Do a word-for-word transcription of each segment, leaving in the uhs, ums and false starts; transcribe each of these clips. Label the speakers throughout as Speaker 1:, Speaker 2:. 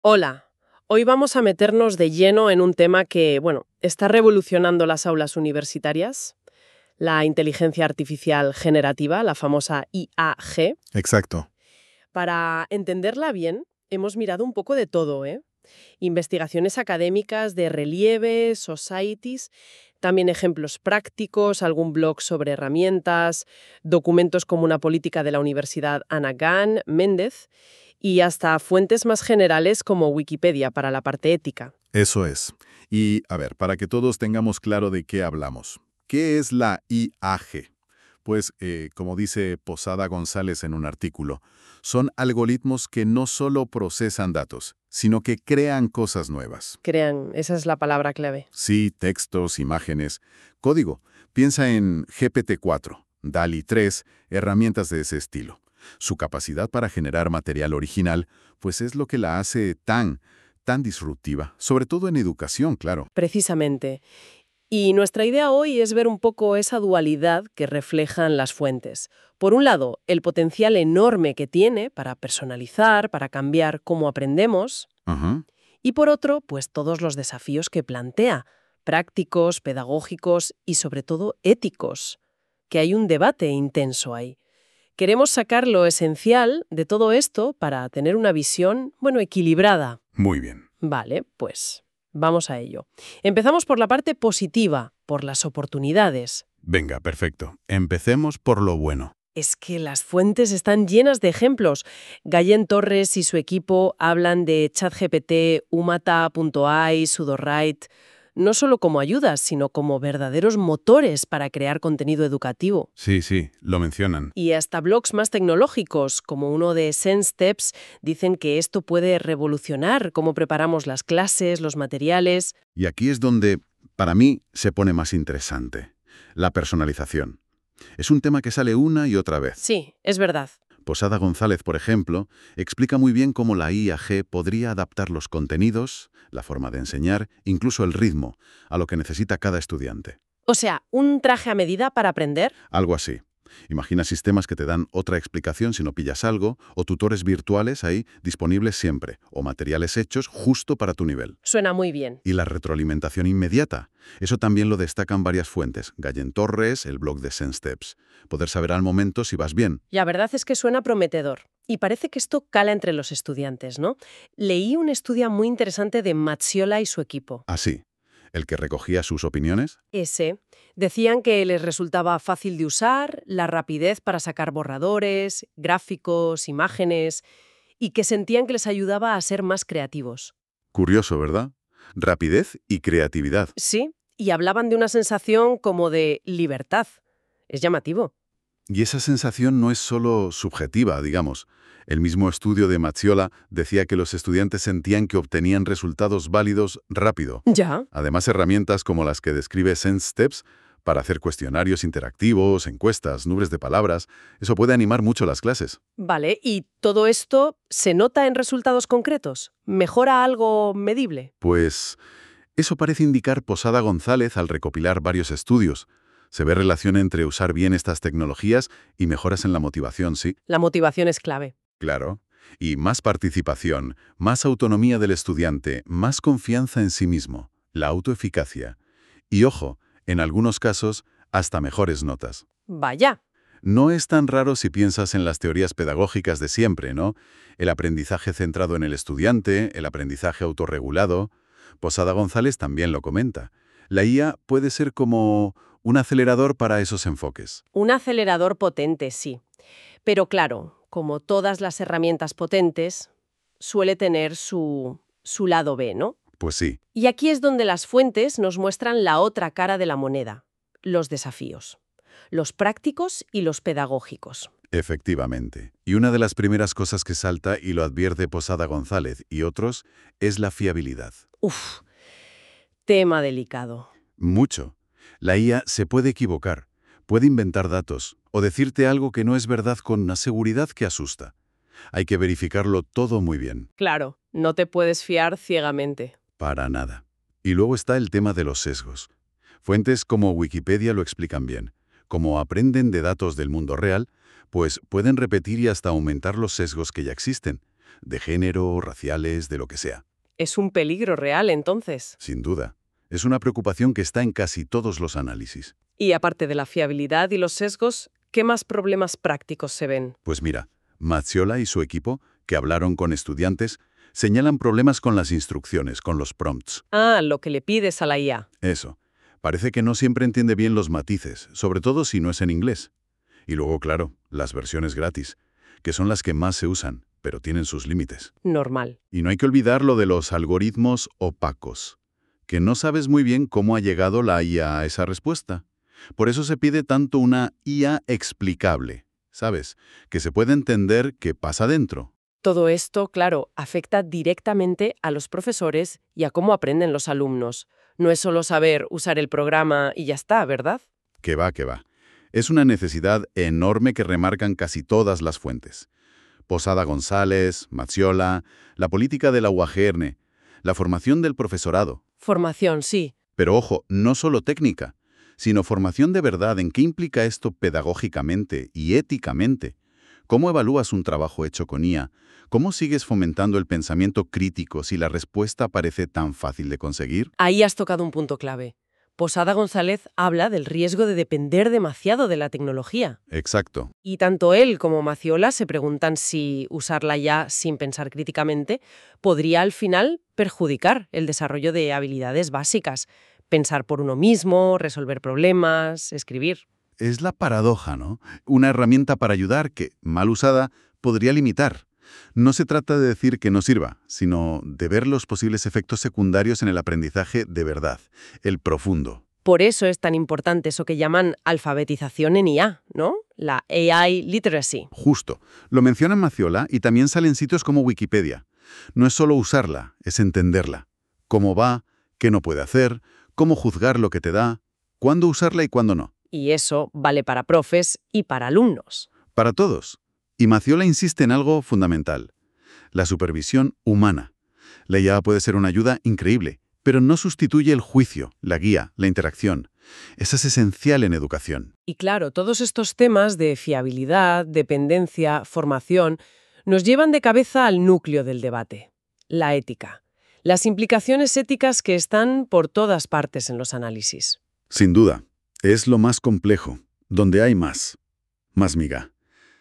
Speaker 1: Hola, hoy vamos a meternos de lleno en un tema que, bueno, está revolucionando las aulas universitarias, la inteligencia artificial generativa, la famosa I A G.
Speaker 2: Exacto.
Speaker 1: Para entenderla bien, hemos mirado un poco de todo, ¿eh? Investigaciones académicas de Relieve, Societies, también ejemplos prácticos, algún blog sobre herramientas, documentos como una política de la Universidad Anna Gahn Méndez y hasta fuentes más generales como Wikipedia para la parte ética.
Speaker 2: Eso es. Y, a ver, para que todos tengamos claro de qué hablamos. ¿Qué es la I A G? Pues, eh, como dice Posada González en un artículo, son algoritmos que no solo procesan datos, sino que crean cosas nuevas.
Speaker 1: Crean, esa es la palabra clave.
Speaker 2: Sí, textos, imágenes, código. Piensa en G P T cuatro, DALL-E tres, herramientas de ese estilo. Su capacidad para generar material original, pues es lo que la hace tan, tan disruptiva, sobre todo en educación, claro.
Speaker 1: Precisamente. Y nuestra idea hoy es ver un poco esa dualidad que reflejan las fuentes. Por un lado, el potencial enorme que tiene para personalizar, para cambiar cómo aprendemos,
Speaker 2: Ajá.
Speaker 1: y por otro, pues todos los desafíos que plantea, prácticos, pedagógicos y sobre todo éticos, que hay un debate intenso ahí. Queremos sacar lo esencial de todo esto para tener una visión, bueno, equilibrada.
Speaker 2: Muy bien.
Speaker 1: Vale, pues vamos a ello. Empezamos por la parte positiva, por las oportunidades.
Speaker 2: Venga, perfecto. Empecemos por lo bueno.
Speaker 1: Es que las fuentes están llenas de ejemplos. Gallén Torres y su equipo hablan de ChatGPT, Umata punto a i, Sudowrite, no solo como ayudas, sino como verdaderos motores para crear contenido educativo.
Speaker 2: Sí, sí, lo mencionan.
Speaker 1: Y hasta blogs más tecnológicos, como uno de SenSteps, dicen que esto puede revolucionar cómo preparamos las clases, los materiales.
Speaker 2: Y aquí es donde, para mí, se pone más interesante. La personalización. Es un tema que sale una y otra vez.
Speaker 1: Sí, es verdad.
Speaker 2: Posada González, por ejemplo, explica muy bien cómo la I A G podría adaptar los contenidos, la forma de enseñar, incluso el ritmo, a lo que necesita cada estudiante.
Speaker 1: O sea, un traje a medida para aprender.
Speaker 2: Algo así. Imagina sistemas que te dan otra explicación si no pillas algo, o tutores virtuales ahí disponibles siempre, o materiales hechos justo para tu nivel.
Speaker 1: Suena muy bien.
Speaker 2: Y la retroalimentación inmediata. Eso también lo destacan varias fuentes. Gallén Torres, el blog de SenSteps. Poder saber al momento si vas bien.
Speaker 1: La verdad es que suena prometedor. Y parece que esto cala entre los estudiantes, ¿no? Leí un estudio muy interesante de Mazziola y su equipo.
Speaker 2: Así. ¿El que recogía sus opiniones?
Speaker 1: Ese. Decían que les resultaba fácil de usar, la rapidez para sacar borradores, gráficos, imágenes, y que sentían que les ayudaba a ser más creativos.
Speaker 2: Curioso, ¿verdad? Rapidez y creatividad.
Speaker 1: Sí, y hablaban de una sensación como de libertad. Es llamativo.
Speaker 2: Y esa sensación no es solo subjetiva, digamos. El mismo estudio de Mazziola decía que los estudiantes sentían que obtenían resultados válidos rápido.
Speaker 1: Ya.
Speaker 2: Además, herramientas como las que describe SenSteps para hacer cuestionarios interactivos, encuestas, nubes de palabras, eso puede animar mucho las clases.
Speaker 1: Vale, ¿y todo esto se nota en resultados concretos? ¿Mejora algo medible?
Speaker 2: Pues eso parece indicar Posada González al recopilar varios estudios. Se ve relación entre usar bien estas tecnologías y mejoras en la motivación, sí.
Speaker 1: La motivación es clave.
Speaker 2: Claro. Y más participación, más autonomía del estudiante, más confianza en sí mismo, la autoeficacia. Y ojo, en algunos casos, hasta mejores notas.
Speaker 1: Vaya.
Speaker 2: No es tan raro si piensas en las teorías pedagógicas de siempre, ¿no? El aprendizaje centrado en el estudiante, el aprendizaje autorregulado. Posada González también lo comenta. La I A puede ser como un acelerador para esos enfoques.
Speaker 1: Un acelerador potente, sí. Pero claro, como todas las herramientas potentes, suele tener su, su lado B, ¿no?
Speaker 2: Pues sí.
Speaker 1: Y aquí es donde las fuentes nos muestran la otra cara de la moneda, los desafíos, los prácticos y los pedagógicos.
Speaker 2: Efectivamente. Y una de las primeras cosas que salta, y lo advierte Posada González y otros, es la fiabilidad.
Speaker 1: Uf, tema delicado.
Speaker 2: Mucho. La I A se puede equivocar, puede inventar datos o decirte algo que no es verdad con una seguridad que asusta. Hay que verificarlo todo muy bien.
Speaker 1: Claro, no te puedes fiar ciegamente.
Speaker 2: Para nada. Y luego está el tema de los sesgos. Fuentes como Wikipedia lo explican bien. Como aprenden de datos del mundo real, pues pueden repetir y hasta aumentar los sesgos que ya existen. de género, raciales, de lo que sea.
Speaker 1: Es un peligro real, entonces.
Speaker 2: Sin duda. Es una preocupación que está en casi todos los análisis.
Speaker 1: Y aparte de la fiabilidad y los sesgos, ¿qué más problemas prácticos se ven?
Speaker 2: Pues mira, Mazziola y su equipo, que hablaron con estudiantes, señalan problemas con las instrucciones, con los prompts.
Speaker 1: Ah, lo que le pides a la I A.
Speaker 2: Eso. Parece que no siempre entiende bien los matices, sobre todo si no es en inglés. Y luego, claro, las versiones gratis, que son las que más se usan, pero tienen sus límites.
Speaker 1: Normal.
Speaker 2: Y no hay que olvidar lo de los algoritmos opacos, que no sabes muy bien cómo ha llegado la I A a esa respuesta. Por eso se pide tanto una I A explicable, ¿sabes? Que se puede entender qué pasa dentro.
Speaker 1: Todo esto, claro, afecta directamente a los profesores y a cómo aprenden los alumnos. No es solo saber usar el programa y ya está, ¿verdad?
Speaker 2: Que va, que va. Es una necesidad enorme que remarcan casi todas las fuentes. Posada González, Mazziola, la política de la U A G Erne, la formación del profesorado.
Speaker 1: Formación, sí.
Speaker 2: Pero ojo, no solo técnica, sino formación de verdad en qué implica esto pedagógicamente y éticamente. ¿Cómo evalúas un trabajo hecho con I A? ¿Cómo sigues fomentando el pensamiento crítico si la respuesta parece tan fácil de conseguir?
Speaker 1: Ahí has tocado un punto clave. Posada González habla del riesgo de depender demasiado de la tecnología.
Speaker 2: Exacto.
Speaker 1: Y tanto él como Mazziola se preguntan si usarla ya sin pensar críticamente podría al final perjudicar el desarrollo de habilidades básicas. Pensar por uno mismo, resolver problemas, escribir.
Speaker 2: Es la paradoja, ¿no? Una herramienta para ayudar que, mal usada, podría limitar. No se trata de decir que no sirva, sino de ver los posibles efectos secundarios en el aprendizaje de verdad, el profundo.
Speaker 1: Por eso es tan importante eso que llaman alfabetización en I A, ¿no? La A I literacy.
Speaker 2: Justo. Lo menciona Mazziola y también sale en sitios como Wikipedia. No es solo usarla, es entenderla. Cómo va, qué no puede hacer, cómo juzgar lo que te da, cuándo usarla y cuándo no.
Speaker 1: Y eso vale para profes y para alumnos.
Speaker 2: Para todos. Y Mazziola insiste en algo fundamental. La supervisión humana. La I A puede ser una ayuda increíble, pero no sustituye el juicio, la guía, la interacción. Esa es esencial en educación.
Speaker 1: Y claro, todos estos temas de fiabilidad, dependencia, formación, nos llevan de cabeza al núcleo del debate, la ética. Las implicaciones éticas que están por todas partes en los análisis.
Speaker 2: Sin duda, es lo más complejo, donde hay más, más miga.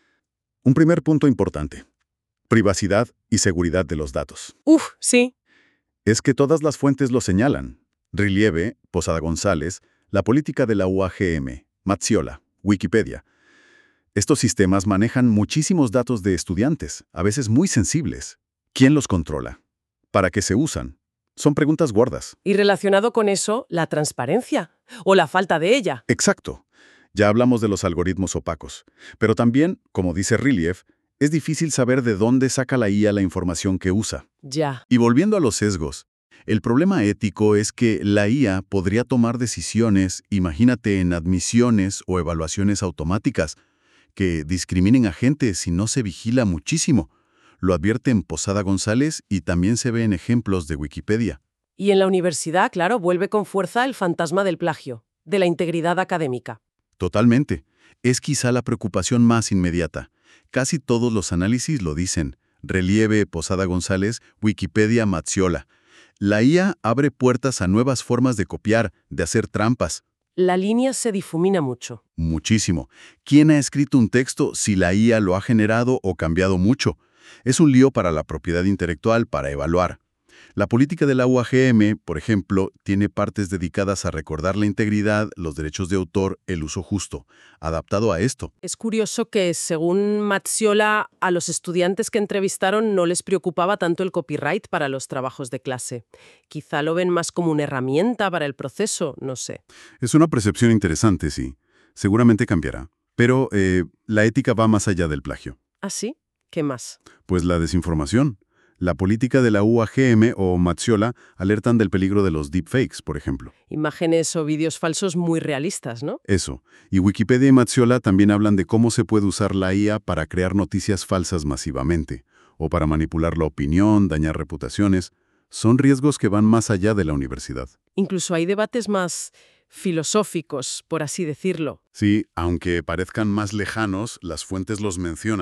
Speaker 2: Un primer punto importante, privacidad y seguridad de los datos.
Speaker 1: Uf, sí.
Speaker 2: Es que todas las fuentes lo señalan. Relieve, Posada González, la política de la U A G M, Mazziola, Wikipedia. Estos sistemas manejan muchísimos datos de estudiantes, a veces muy sensibles. ¿Quién los controla? ¿Para qué se usan? Son preguntas gordas.
Speaker 1: Y relacionado con eso, la transparencia, o la falta de ella.
Speaker 2: Exacto. Ya hablamos de los algoritmos opacos. Pero también, como dice Relief, es difícil saber de dónde saca la I A la información que usa.
Speaker 1: Ya.
Speaker 2: Y volviendo a los sesgos, el problema ético es que la I A podría tomar decisiones, imagínate en admisiones o evaluaciones automáticas, que discriminen a gente si no se vigila muchísimo. Lo advierte en Posada González y también se ve en ejemplos de Wikipedia.
Speaker 1: Y en la universidad, claro, vuelve con fuerza el fantasma del plagio, de la integridad académica.
Speaker 2: Totalmente. Es quizá la preocupación más inmediata. Casi todos los análisis lo dicen. Relieve, Posada González, Wikipedia, Mazziola. La I A abre puertas a nuevas formas de copiar, de hacer trampas.
Speaker 1: La línea se difumina mucho.
Speaker 2: Muchísimo. ¿Quién ha escrito un texto si la I A lo ha generado o cambiado mucho? Es un lío para la propiedad intelectual para evaluar. La política de la U A G M, por ejemplo, tiene partes dedicadas a recordar la integridad, los derechos de autor, el uso justo, adaptado a esto.
Speaker 1: Es curioso que, según Mazziola, a los estudiantes que entrevistaron no les preocupaba tanto el copyright para los trabajos de clase. Quizá lo ven más como una herramienta para el proceso, no sé.
Speaker 2: Es una percepción interesante, sí. Seguramente cambiará. Pero eh, la ética va más allá del plagio.
Speaker 1: ¿Ah, sí? ¿Qué más?
Speaker 2: Pues la desinformación. La política de la U A G M o Mazziola alertan del peligro de los deepfakes, por ejemplo.
Speaker 1: Imágenes o vídeos falsos muy realistas, ¿no?
Speaker 2: Eso. Y Wikipedia y Mazziola también hablan de cómo se puede usar la I A para crear noticias falsas masivamente, o para manipular la opinión, dañar reputaciones. Son riesgos que van más allá de la universidad.
Speaker 1: Incluso hay debates más filosóficos, por así decirlo.
Speaker 2: Sí, aunque parezcan más lejanos, las fuentes los mencionan.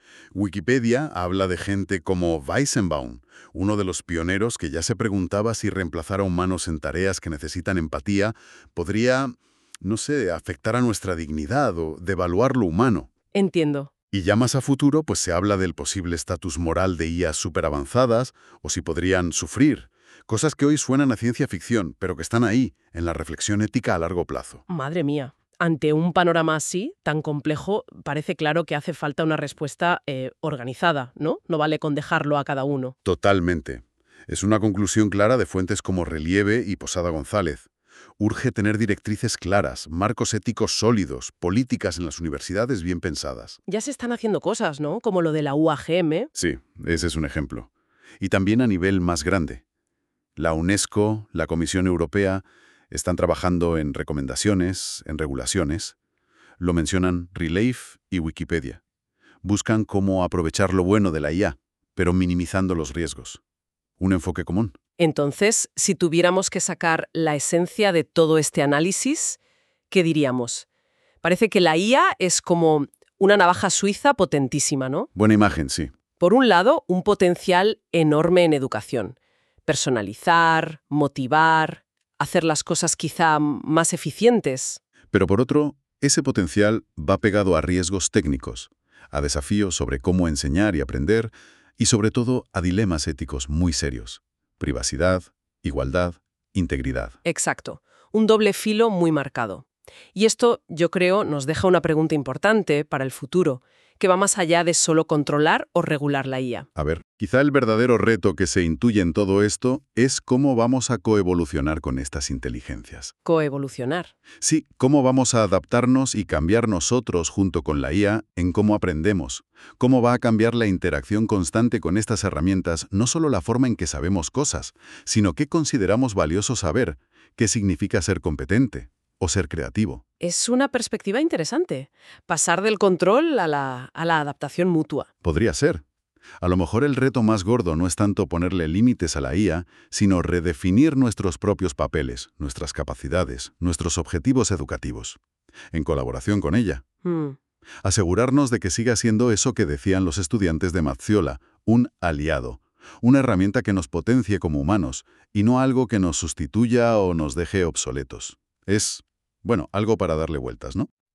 Speaker 2: Wikipedia habla de gente como Weizenbaum, uno de los pioneros que ya se preguntaba si reemplazar a humanos en tareas que necesitan empatía podría, no sé, afectar a nuestra dignidad o devaluar lo humano.
Speaker 1: Entiendo.
Speaker 2: Y ya más a futuro, pues se habla del posible estatus moral de I As superavanzadas o si podrían sufrir. Cosas que hoy suenan a ciencia ficción, pero que están ahí, en la reflexión ética a largo plazo.
Speaker 1: Madre mía. Ante un panorama así, tan complejo, parece claro que hace falta una respuesta eh, organizada, ¿no? No vale con dejarlo a cada uno.
Speaker 2: Totalmente. Es una conclusión clara de fuentes como Relieve y Posada González. Urge tener directrices claras, marcos éticos sólidos, políticas en las universidades bien pensadas.
Speaker 1: Ya se están haciendo cosas, ¿no? Como lo de la U A G M.
Speaker 2: Sí, ese es un ejemplo. Y también a nivel más grande. La UNESCO, la Comisión Europea, están trabajando en recomendaciones, en regulaciones. Lo mencionan Relieve y Wikipedia. Buscan cómo aprovechar lo bueno de la I A, pero minimizando los riesgos. Un enfoque común.
Speaker 1: Entonces, si tuviéramos que sacar la esencia de todo este análisis, ¿qué diríamos? Parece que la I A es como una navaja suiza potentísima, ¿no?
Speaker 2: Buena imagen, sí.
Speaker 1: Por un lado, un potencial enorme en educación. Personalizar, motivar, hacer las cosas quizá más eficientes.
Speaker 2: Pero por otro, ese potencial va pegado a riesgos técnicos, a desafíos sobre cómo enseñar y aprender, y sobre todo a dilemas éticos muy serios. Privacidad, igualdad, integridad.
Speaker 1: Exacto. Un doble filo muy marcado. Y esto, yo creo, nos deja una pregunta importante para el futuro, que va más allá de solo controlar o regular la I A.
Speaker 2: A ver, quizá el verdadero reto que se intuye en todo esto es cómo vamos a coevolucionar con estas inteligencias.
Speaker 1: Coevolucionar.
Speaker 2: Sí, cómo vamos a adaptarnos y cambiar nosotros junto con la I A en cómo aprendemos. Cómo va a cambiar la interacción constante con estas herramientas, no solo la forma en que sabemos cosas, sino qué consideramos valioso saber, qué significa ser competente o ser creativo.
Speaker 1: Es una perspectiva interesante. Pasar del control a la, a la adaptación mutua.
Speaker 2: Podría ser. A lo mejor el reto más gordo no es tanto ponerle límites a la I A, sino redefinir nuestros propios papeles, nuestras capacidades, nuestros objetivos educativos, en colaboración con ella.
Speaker 1: Hmm.
Speaker 2: Asegurarnos de que siga siendo eso que decían los estudiantes de Mazziola, un aliado, una herramienta que nos potencie como humanos, y no algo que nos sustituya o nos deje obsoletos. Es, bueno, algo para darle vueltas, ¿no?